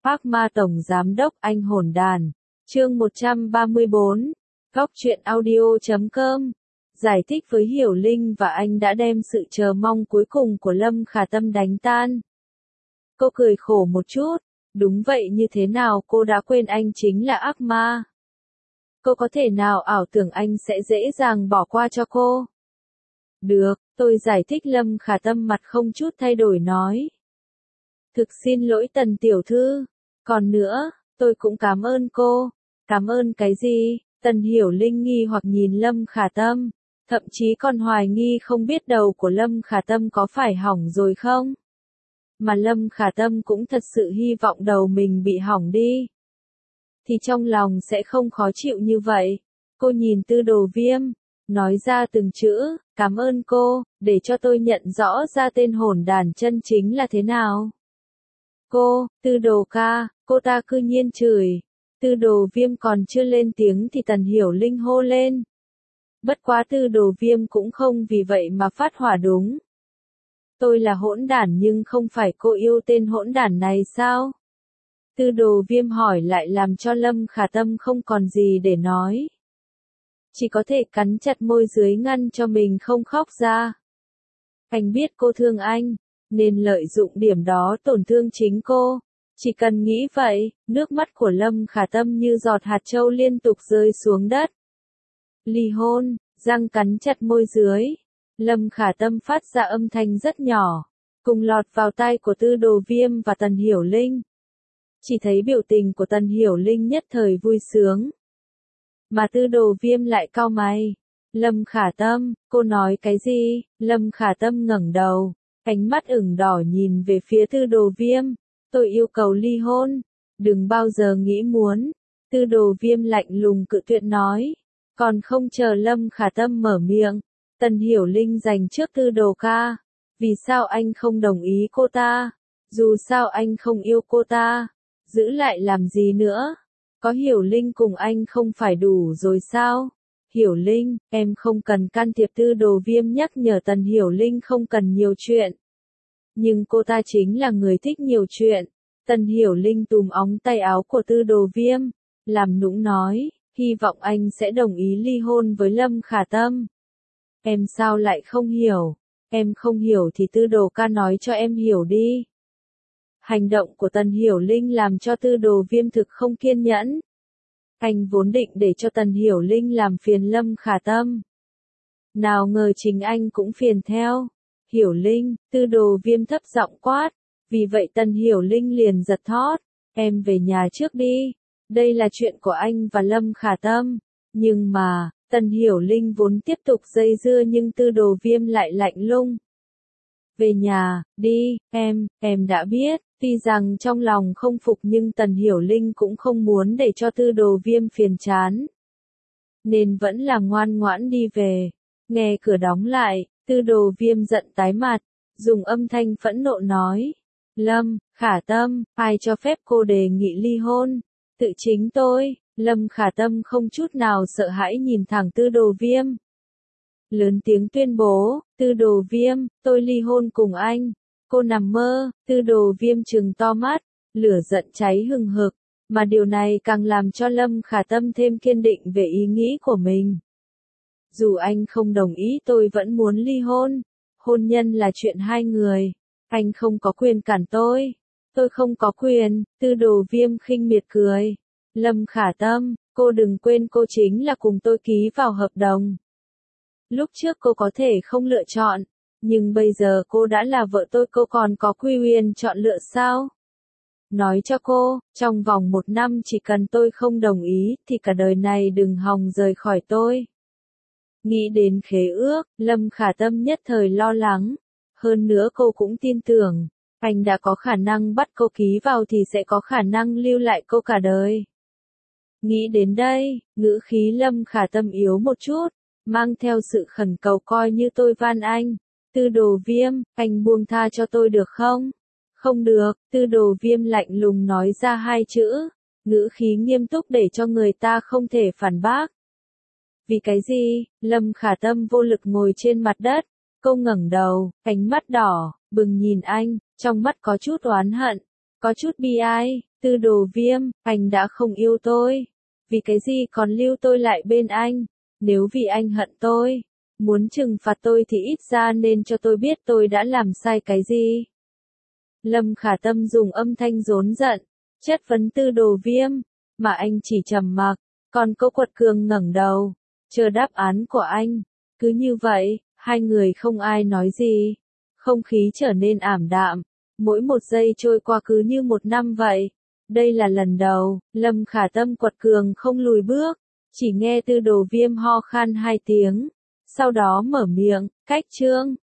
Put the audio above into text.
Park Ma Tổng Giám đốc Anh hỗn đàn. Chương 134. Góc truyện audio.com. Giải thích với Hiểu Linh và anh đã đem sự chờ mong cuối cùng của Lâm Khả Tâm đánh tan. Cô cười khổ một chút. Đúng vậy, như thế nào cô đã quên anh chính là ác ma? Cô có thể nào ảo tưởng anh sẽ dễ dàng bỏ qua cho cô? Được, tôi giải thích. Lâm Khả Tâm mặt không chút thay đổi nói. Thực xin lỗi Tần tiểu thư. Còn nữa, tôi cũng cảm ơn cô. Cảm ơn cái gì? Tần Hiểu Linh nghi hoặc nhìn Lâm Khả Tâm, thậm chí còn hoài nghi không biết đầu của Lâm Khả Tâm có phải hỏng rồi không? Mà Lâm Khả Tâm cũng thật sự hy vọng đầu mình bị hỏng đi, thì trong lòng sẽ không khó chịu như vậy. Cô nhìn Tư Đồ Viêm, nói ra từng chữ, cảm ơn cô, để cho tôi nhận rõ ra tên hỗn đàn chân chính là thế nào. Cô, Tư Đồ ca, cô ta cư nhiên chửi. Tư Đồ Viêm còn chưa lên tiếng thì Tần Hiểu Linh hô lên. Bất quá Tư Đồ Viêm cũng không vì vậy mà phát hỏa đúng. Tôi là hỗn đản nhưng không phải cô yêu tên hỗn đản này sao? Tư Đồ Viêm hỏi lại làm cho Lâm Khả Tâm không còn gì để nói. Chỉ có thể cắn chặt môi dưới ngăn cho mình không khóc ra. Anh biết cô thương anh, nên lợi dụng điểm đó tổn thương chính cô. Chỉ cần nghĩ vậy, nước mắt của Lâm Khả Tâm như giọt hạt châu liên tục rơi xuống đất. Ly hôn, răng cắn chặt môi dưới. Lâm Khả Tâm phát ra âm thanh rất nhỏ, cùng lọt vào tai của Tư Đồ Viêm và Tần Hiểu Linh. Chỉ thấy biểu tình của Tần Hiểu Linh nhất thời vui sướng, mà Tư Đồ Viêm lại cau mày. Lâm Khả Tâm, cô nói cái gì? Lâm Khả Tâm ngẩng đầu, ánh mắt ửng đỏ nhìn về phía Tư Đồ Viêm. Tôi yêu cầu ly hôn, đừng bao giờ nghĩ muốn. Tư Đồ Viêm lạnh lùng cự tuyệt nói. Còn không chờ Lâm Khả Tâm mở miệng, Tần Hiểu Linh giành trước Tư Đồ ca. Vì sao anh không đồng ý cô ta? Dù sao anh không yêu cô ta, giữ lại làm gì nữa? Có Hiểu Linh cùng anh không phải đủ rồi sao? Hiểu Linh, em không cần can thiệp. Tư Đồ Viêm nhắc nhở Tần Hiểu Linh không cần nhiều chuyện. Nhưng cô ta chính là người thích nhiều chuyện. Tần Hiểu Linh túm ống tay áo của Tư Đồ Viêm, làm nũng nói, hy vọng anh sẽ đồng ý ly hôn với Lâm Khả Tâm. Em sao lại không hiểu? Em không hiểu thì Tư Đồ ca nói cho em hiểu đi. Hành động của Tần Hiểu Linh làm cho Tư Đồ Viêm thực không kiên nhẫn. Anh vốn định để cho Tần Hiểu Linh làm phiền Lâm Khả Tâm. Nào ngờ chính anh cũng phiền theo. Hiểu Linh, Tư Đồ Viêm thấp giọng quát. Vì vậy Tần Hiểu Linh liền giật thót. Em về nhà trước đi. Đây là chuyện của anh và Lâm Khả Tâm. Nhưng mà, Tần Hiểu Linh vốn tiếp tục dây dưa nhưng Tư Đồ Viêm lại lạnh lùng. Về nhà, đi, em đã biết. Tuy rằng trong lòng không phục nhưng Tần Hiểu Linh cũng không muốn để cho Tư Đồ Viêm phiền chán, nên vẫn là ngoan ngoãn đi về. Nghe cửa đóng lại, Tư Đồ Viêm giận tái mặt, dùng âm thanh phẫn nộ nói. Lâm Khả Tâm, ai cho phép cô đề nghị ly hôn? Tự chính tôi. Lâm Khả Tâm không chút nào sợ hãi nhìn thẳng Tư Đồ Viêm, lớn tiếng tuyên bố. Tư Đồ Viêm, tôi ly hôn cùng anh. Cô nằm mơ. Tư Đồ Viêm trừng to mắt, lửa giận cháy hừng hực, mà điều này càng làm cho Lâm Khả Tâm thêm kiên định về ý nghĩ của mình. Dù anh không đồng ý tôi vẫn muốn ly hôn. Hôn nhân là chuyện hai người. Anh không có quyền cản tôi. Tôi không có quyền. Tư Đồ Viêm khinh miệt cười. Lâm Khả Tâm, cô đừng quên cô chính là cùng tôi ký vào hợp đồng. Lúc trước cô có thể không lựa chọn, nhưng bây giờ cô đã là vợ tôi, cô còn có quyền chọn lựa sao? Nói cho cô, trong vòng 1 năm chỉ cần tôi không đồng ý thì cả đời này đừng hòng rời khỏi tôi. Nghĩ đến khế ước, Lâm Khả Tâm nhất thời lo lắng. Hơn nữa cô cũng tin tưởng, anh đã có khả năng bắt cô ký vào thì sẽ có khả năng lưu lại cô cả đời. Nghĩ đến đây, ngữ khí Lâm Khả Tâm yếu một chút, mang theo sự khẩn cầu, coi như tôi van anh. Tư Đồ Viêm, anh buông tha cho tôi được không? Không được. Tư Đồ Viêm lạnh lùng nói ra 2 chữ, ngữ khí nghiêm túc để cho người ta không thể phản bác. Vì cái gì? Lâm Khả Tâm vô lực ngồi trên mặt đất. Cô ngẩng đầu, ánh mắt đỏ bừng nhìn anh, trong mắt có chút oán hận, có chút bi ai. Tư Đồ Viêm, anh đã không yêu tôi. Vì cái gì còn lưu tôi lại bên anh? Nếu vì anh hận tôi, muốn trừng phạt tôi thì ít ra nên cho tôi biết tôi đã làm sai cái gì. Lâm Khả Tâm dùng âm thanh rốn giận, chất vấn Tư Đồ Viêm, mà anh chỉ trầm mặc, còn Cố Quật Cường ngẩng đầu, chờ đáp án của anh. Cứ như vậy, hai người không ai nói gì. Không khí trở nên ảm đạm, mỗi một giây trôi qua cứ như một năm vậy. Đây là lần đầu, Lâm Khả Tâm Quật Cường không lùi bước, chỉ nghe Tư Đồ Viêm ho khan hai tiếng, sau đó mở miệng, cách Trương.